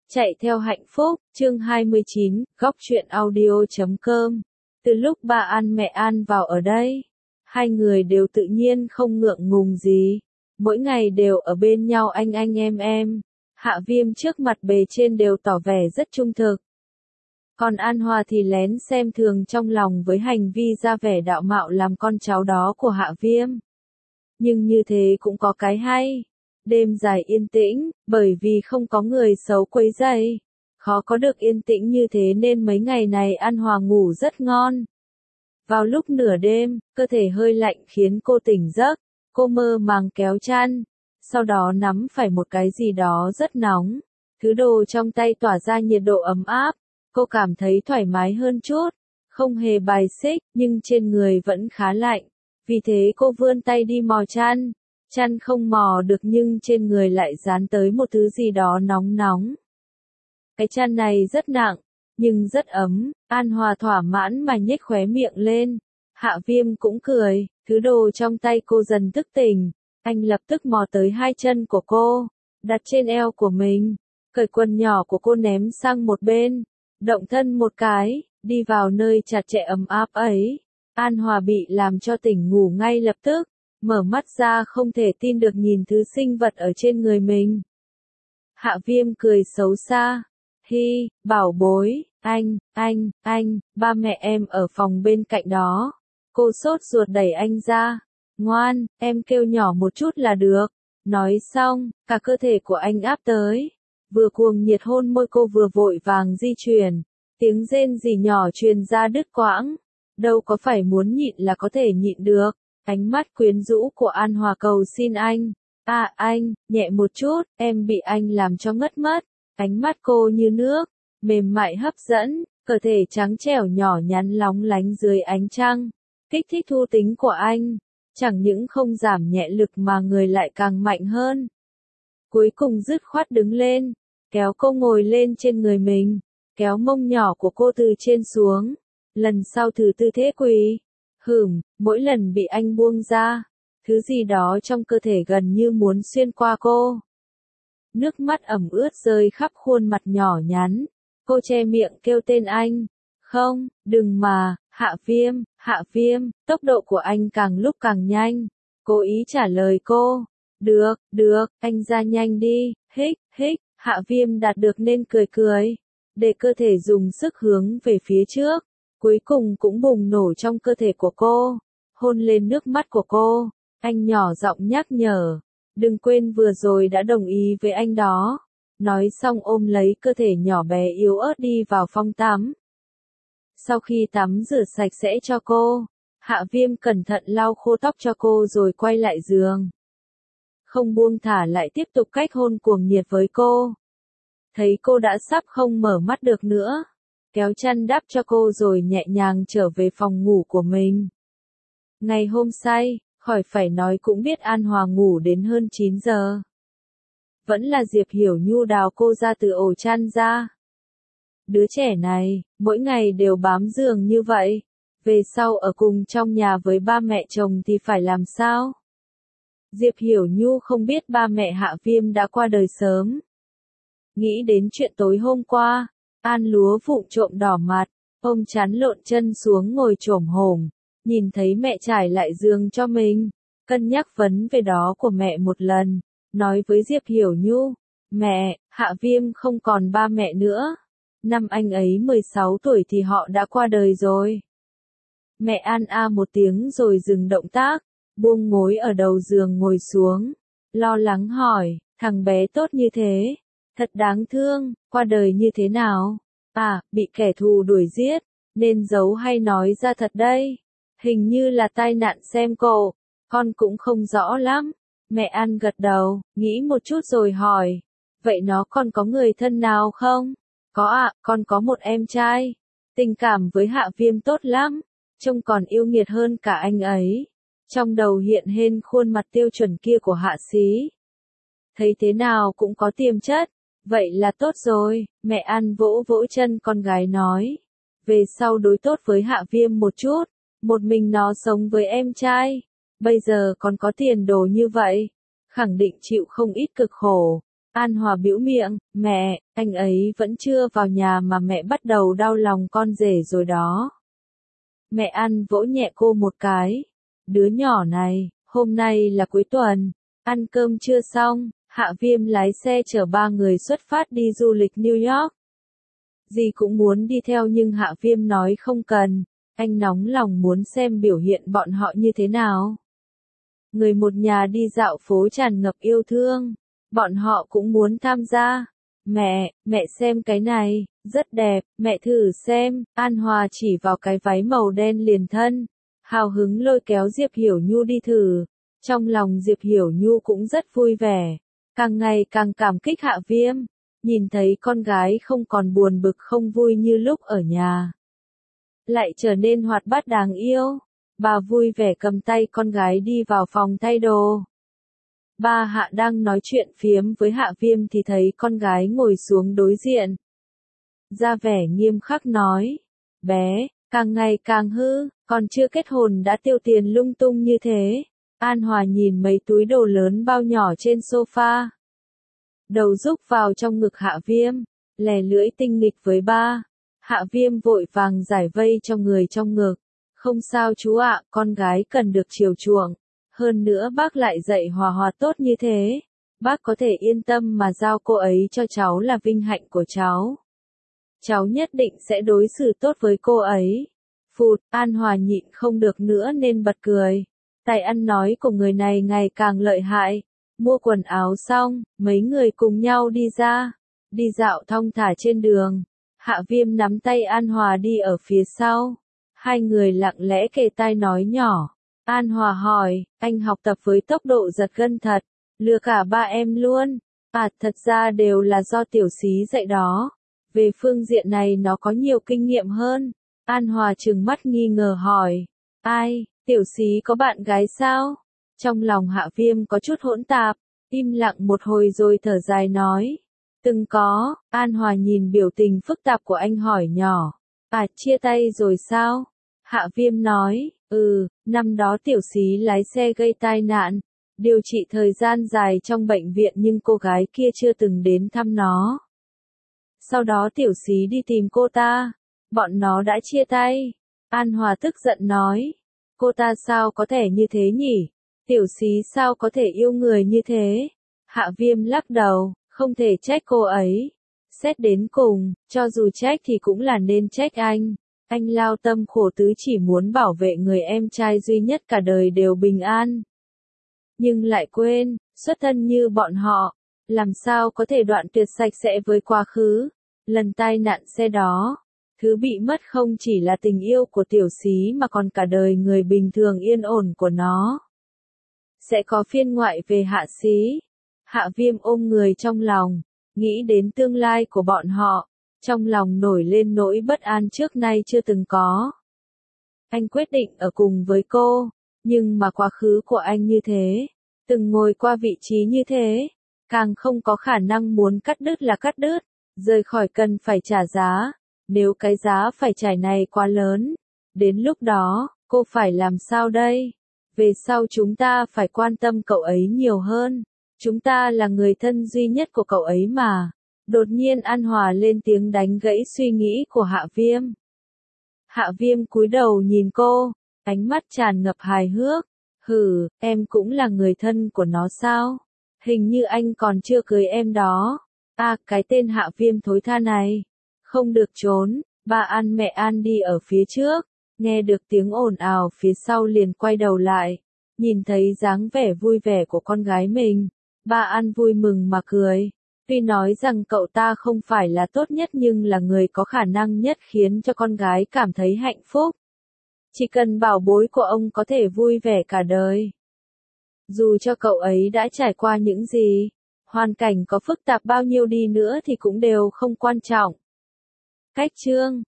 Chạy theo hạnh phúc, chương 29, góc truyện audio.com. Từ lúc ba An mẹ An vào ở đây, hai người đều tự nhiên không ngượng ngùng gì. Mỗi ngày đều ở bên nhau anh em. Hạ Viêm trước mặt bề trên đều tỏ vẻ rất trung thực. Còn An Hòa thì lén xem thường trong lòng với hành vi ra vẻ đạo mạo làm con cháu đó của Hạ Viêm. Nhưng như thế cũng có cái hay. Đêm dài yên tĩnh, bởi vì không có người xấu quấy rầy. Khó có được yên tĩnh như thế nên mấy ngày này An Hòa ngủ rất ngon. Vào lúc nửa đêm, cơ thể hơi lạnh khiến cô tỉnh giấc. Cô mơ màng kéo chăn. Sau đó nắm phải một cái gì đó rất nóng. Thứ đồ trong tay tỏa ra nhiệt độ ấm áp. Cô cảm thấy thoải mái hơn chút. Không hề bài xích, nhưng trên người vẫn khá lạnh. Vì thế cô vươn tay đi mò chăn. Chăn không mò được nhưng trên người lại dán tới một thứ gì đó nóng nóng. Cái chăn này rất nặng, nhưng rất ấm. An Hòa thỏa mãn mà nhếch khóe miệng lên. Hạ Viêm cũng cười, thứ đồ trong tay cô dần thức tỉnh. Anh lập tức mò tới hai chân của cô, đặt trên eo của mình. Cởi quần nhỏ của cô ném sang một bên. Động thân một cái, đi vào nơi chặt chẽ ấm áp ấy. An Hòa bị làm cho tỉnh ngủ ngay lập tức. Mở mắt ra không thể tin được nhìn thứ sinh vật ở trên người mình. Hạ Viêm cười xấu xa. Hi, bảo bối, anh, ba mẹ em ở phòng bên cạnh đó. Cô sốt ruột đẩy anh ra. Ngoan, em kêu nhỏ một chút là được. Nói xong, cả cơ thể của anh áp tới. Vừa cuồng nhiệt hôn môi cô vừa vội vàng di chuyển. Tiếng rên rỉ nhỏ truyền ra đứt quãng. Đâu có phải muốn nhịn là có thể nhịn được. Ánh mắt quyến rũ của An Hòa cầu xin anh. À anh, nhẹ một chút, em bị anh làm cho ngất mất. Ánh mắt cô như nước, mềm mại hấp dẫn, cơ thể trắng trẻo nhỏ nhắn lóng lánh dưới ánh trăng. Kích thích thú tính của anh, chẳng những không giảm nhẹ lực mà người lại càng mạnh hơn. Cuối cùng dứt khoát đứng lên, kéo cô ngồi lên trên người mình, kéo mông nhỏ của cô từ trên xuống. Lần sau thử tư thế quỳ. Mỗi lần bị anh buông ra, thứ gì đó trong cơ thể gần như muốn xuyên qua cô. Nước mắt ẩm ướt rơi khắp khuôn mặt nhỏ nhắn. Cô che miệng kêu tên anh. Không, đừng mà, Hạ Viêm, tốc độ của anh càng lúc càng nhanh. Cố ý trả lời cô. Được, anh ra nhanh đi, hích, Hạ Viêm đạt được nên cười. Để cơ thể dùng sức hướng về phía trước. Cuối cùng cũng bùng nổ trong cơ thể của cô, hôn lên nước mắt của cô. Anh nhỏ giọng nhắc nhở, đừng quên vừa rồi đã đồng ý với anh đó. Nói xong ôm lấy cơ thể nhỏ bé yếu ớt đi vào phòng tắm. Sau khi tắm rửa sạch sẽ cho cô, Hạ Viêm cẩn thận lau khô tóc cho cô rồi quay lại giường. Không buông thả lại tiếp tục cách hôn cuồng nhiệt với cô. Thấy cô đã sắp không mở mắt được nữa. Kéo chăn đắp cho cô rồi nhẹ nhàng trở về phòng ngủ của mình. Ngày hôm say, khỏi phải nói cũng biết An Hòa ngủ đến hơn 9 giờ. Vẫn là Diệp Hiểu Nhu đào cô ra từ ổ chăn ra. Đứa trẻ này, mỗi ngày đều bám giường như vậy. Về sau ở cùng trong nhà với ba mẹ chồng thì phải làm sao? Diệp Hiểu Nhu không biết ba mẹ Hạ Viêm đã qua đời sớm. Nghĩ đến chuyện tối hôm qua. An Lúa vụng trộm đỏ mặt, ôm chán lộn chân xuống ngồi chổm hổm, nhìn thấy mẹ trải lại giường cho mình, cân nhắc vấn về đó của mẹ một lần, nói với Diệp Hiểu Nhu, mẹ, Hạ Viêm không còn ba mẹ nữa, năm anh ấy 16 tuổi thì họ đã qua đời rồi. Mẹ An một tiếng rồi dừng động tác, buông gối ở đầu giường ngồi xuống, lo lắng hỏi, thằng bé tốt như thế. Thật đáng thương, qua đời như thế nào? À, bị kẻ thù đuổi giết, nên giấu hay nói ra thật đây? Hình như là tai nạn xem cộ, con cũng không rõ lắm. Mẹ An gật đầu, nghĩ một chút rồi hỏi, vậy nó còn có người thân nào không? Có ạ, con có một em trai. Tình cảm với Hạ Viêm tốt lắm, trông còn yêu nghiệt hơn cả anh ấy. Trong đầu hiện lên khuôn mặt tiêu chuẩn kia của Hạ Xí. Thấy thế nào cũng có tiềm chất. Vậy là tốt rồi, mẹ An vỗ vỗ chân con gái nói. Về sau đối tốt với Hạ Viêm một chút, một mình nó sống với em trai. Bây giờ còn có tiền đồ như vậy, khẳng định chịu không ít cực khổ. An Hòa bĩu miệng, mẹ, anh ấy vẫn chưa vào nhà mà mẹ bắt đầu đau lòng con rể rồi đó. Mẹ An vỗ nhẹ cô một cái. Đứa nhỏ này, hôm nay là cuối tuần, ăn cơm chưa xong, Hạ Viêm lái xe chở 3 người xuất phát đi du lịch New York. Dì cũng muốn đi theo nhưng Hạ Viêm nói không cần, anh nóng lòng muốn xem biểu hiện bọn họ như thế nào. Người một nhà đi dạo phố tràn ngập yêu thương, bọn họ cũng muốn tham gia. Mẹ xem cái này, rất đẹp, mẹ thử xem, An Hòa chỉ vào cái váy màu đen liền thân, hào hứng lôi kéo Diệp Hiểu Nhu đi thử. Trong lòng Diệp Hiểu Nhu cũng rất vui vẻ, càng ngày càng cảm kích Hạ Viêm, nhìn thấy con gái không còn buồn bực không vui như lúc ở nhà, lại trở nên hoạt bát đáng yêu. Bà vui vẻ cầm tay con gái đi vào phòng thay đồ. Ba Hạ đang nói chuyện phiếm với Hạ Viêm thì thấy con gái ngồi xuống đối diện. Ra vẻ nghiêm khắc nói, bé, càng ngày càng hư, còn chưa kết hôn đã tiêu tiền lung tung như thế. An Hòa nhìn mấy túi đồ lớn bao nhỏ trên sofa. Đầu rúc vào trong ngực Hạ Viêm, lè lưỡi tinh nghịch với ba. Hạ Viêm vội vàng giải vây cho người trong ngực. Không sao chú ạ, con gái cần được chiều chuộng. Hơn nữa bác lại dạy Hòa Hòa tốt như thế. Bác có thể yên tâm mà giao cô ấy cho cháu là vinh hạnh của cháu. Cháu nhất định sẽ đối xử tốt với cô ấy. Phụt, An Hòa nhịn không được nữa nên bật cười. Tài ăn nói của người này ngày càng lợi hại. Mua quần áo xong, mấy người cùng nhau đi ra. Đi dạo thong thả trên đường. Hạ Viêm nắm tay An Hòa đi ở phía sau. Hai người lặng lẽ kề tai nói nhỏ. An Hòa hỏi, anh học tập với tốc độ giật gân thật, lừa cả ba em luôn. À, thật ra đều là do tiểu xí dạy đó. Về phương diện này nó có nhiều kinh nghiệm hơn. An Hòa trừng mắt nghi ngờ hỏi. Ai, tiểu xí có bạn gái sao? Trong lòng Hạ Viêm có chút hỗn tạp, im lặng một hồi rồi thở dài nói. Từng có. An Hòa nhìn biểu tình phức tạp của anh hỏi nhỏ. À, chia tay rồi sao? Hạ Viêm nói, năm đó tiểu xí lái xe gây tai nạn, điều trị thời gian dài trong bệnh viện nhưng cô gái kia chưa từng đến thăm nó. Sau đó tiểu xí đi tìm cô ta, bọn nó đã chia tay. An Hòa tức giận nói, cô ta sao có thể như thế nhỉ? Tiểu xí sao có thể yêu người như thế? Hạ Viêm lắc đầu, không thể trách cô ấy. Xét đến cùng, cho dù trách thì cũng là nên trách anh. Anh lao tâm khổ tứ chỉ muốn bảo vệ người em trai duy nhất cả đời đều bình an. Nhưng lại quên, xuất thân như bọn họ, làm sao có thể đoạn tuyệt sạch sẽ với quá khứ. Lần tai nạn xe đó, thứ bị mất không chỉ là tình yêu của tiểu xí mà còn cả đời người bình thường yên ổn của nó. Sẽ có phiên ngoại về Hạ xí. Hạ Viêm ôm người trong lòng, nghĩ đến tương lai của bọn họ. Trong lòng nổi lên nỗi bất an trước nay chưa từng có. Anh quyết định ở cùng với cô, nhưng mà quá khứ của anh như thế, từng ngồi qua vị trí như thế, càng không có khả năng muốn cắt đứt là cắt đứt, rời khỏi cần phải trả giá, nếu cái giá phải trả này quá lớn, đến lúc đó, cô phải làm sao đây? Về sau chúng ta phải quan tâm cậu ấy nhiều hơn, chúng ta là người thân duy nhất của cậu ấy mà. Đột nhiên An Hòa lên tiếng đánh gãy suy nghĩ của Hạ Viêm. Hạ Viêm cúi đầu nhìn cô, ánh mắt tràn ngập hài hước. Hừ, em cũng là người thân của nó sao? Hình như anh còn chưa cưới em đó. À, cái tên Hạ Viêm thối tha này. Không được trốn, ba An mẹ An đi ở phía trước. Nghe được tiếng ồn ào phía sau liền quay đầu lại. Nhìn thấy dáng vẻ vui vẻ của con gái mình. Ba An vui mừng mà cười. Tuy nói rằng cậu ta không phải là tốt nhất nhưng là người có khả năng nhất khiến cho con gái cảm thấy hạnh phúc. Chỉ cần bảo bối của ông có thể vui vẻ cả đời. Dù cho cậu ấy đã trải qua những gì, hoàn cảnh có phức tạp bao nhiêu đi nữa thì cũng đều không quan trọng. Cách chương